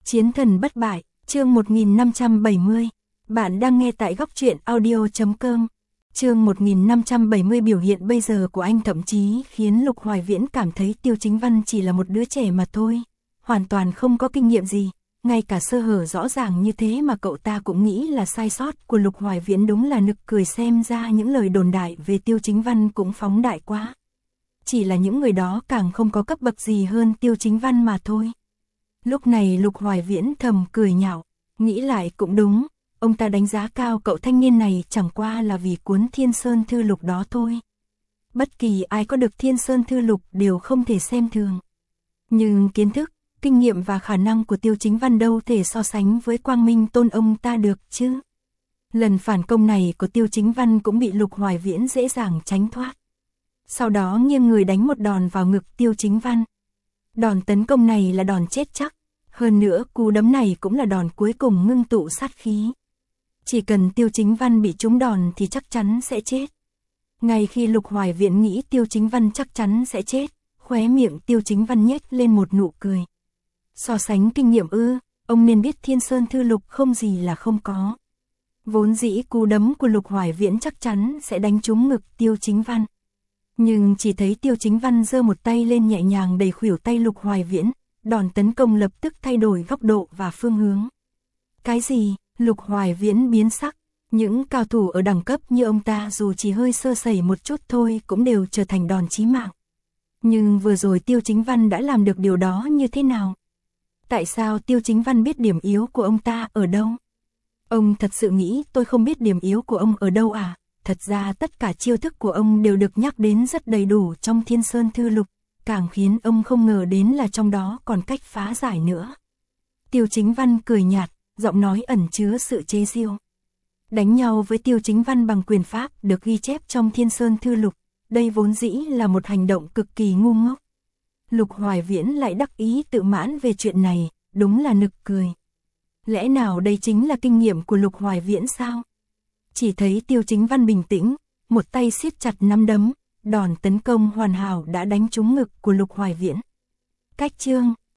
Chiến thần bất bại, chương 1570. Bạn đang nghe tại góc truyện audio.com. Chương 1570 biểu hiện bây giờ của anh thậm chí khiến Lục Hoài Viễn cảm thấy Tiêu Chính Văn chỉ là một đứa trẻ mà thôi, hoàn toàn không có kinh nghiệm gì, ngay cả sơ hở rõ ràng như thế mà cậu ta cũng nghĩ là sai sót của Lục Hoài Viễn, đúng là nực cười, xem ra những lời đồn đại về Tiêu Chính Văn cũng phóng đại quá. Chỉ là những người đó càng không có cấp bậc gì hơn Tiêu Chính Văn mà thôi. Lúc này Lục Hoài Viễn thầm cười nhạo, nghĩ lại cũng đúng, ông ta đánh giá cao cậu thanh niên này chẳng qua là vì cuốn Thiên Sơn Thư Lục đó thôi. Bất kỳ ai có được Thiên Sơn Thư Lục đều không thể xem thường. Nhưng kiến thức, kinh nghiệm và khả năng của Tiêu Chính Văn đâu thể so sánh với Quang Minh Tôn ông ta được chứ. Lần phản công này của Tiêu Chính Văn cũng bị Lục Hoài Viễn dễ dàng tránh thoát. Sau đó nghiêng người đánh một đòn vào ngực Tiêu Chính Văn. Đòn tấn công này là đòn chết chắc, hơn nữa cú đấm này cũng là đòn cuối cùng ngưng tụ sát khí. Chỉ cần Tiêu Chính Văn bị trúng đòn thì chắc chắn sẽ chết. Ngay khi Lục Hoài Viễn nghĩ Tiêu Chính Văn chắc chắn sẽ chết, khóe miệng Tiêu Chính Văn nhếch lên một nụ cười. So sánh kinh nghiệm ư, ông nên biết Thiên Sơn Thư Lục không gì là không có. Vốn dĩ cú đấm của Lục Hoài Viễn chắc chắn sẽ đánh trúng ngực Tiêu Chính Văn. Nhưng chỉ thấy Tiêu Chính Văn giơ một tay lên nhẹ nhàng đẩy khuỷu tay Lục Hoài Viễn, đòn tấn công lập tức thay đổi góc độ và phương hướng. Cái gì? Lục Hoài Viễn biến sắc, những cao thủ ở đẳng cấp như ông ta dù chỉ hơi sơ sẩy một chút thôi cũng đều trở thành đòn chí mạng. Nhưng vừa rồi Tiêu Chính Văn đã làm được điều đó như thế nào? Tại sao Tiêu Chính Văn biết điểm yếu của ông ta ở đâu? Ông thật sự nghĩ tôi không biết điểm yếu của ông ở đâu à? Thật ra tất cả chiêu thức của ông đều được nhắc đến rất đầy đủ trong Thiên Sơn Thư Lục, càng khiến ông không ngờ đến là trong đó còn cách phá giải nữa. Tiêu Chính Văn cười nhạt, giọng nói ẩn chứa sự chế giễu. Đánh nhau với Tiêu Chính Văn bằng quyền pháp được ghi chép trong Thiên Sơn Thư Lục, đây vốn dĩ là một hành động cực kỳ ngu ngốc. Lục Hoài Viễn lại đắc ý tự mãn về chuyện này, đúng là nực cười. Lẽ nào đây chính là kinh nghiệm của Lục Hoài Viễn sao? Chỉ thấy Tiêu Chính Văn bình tĩnh, một tay siết chặt nắm đấm, đòn tấn công hoàn hảo đã đánh trúng ngực của Lục Hoài Viễn. Cách chương,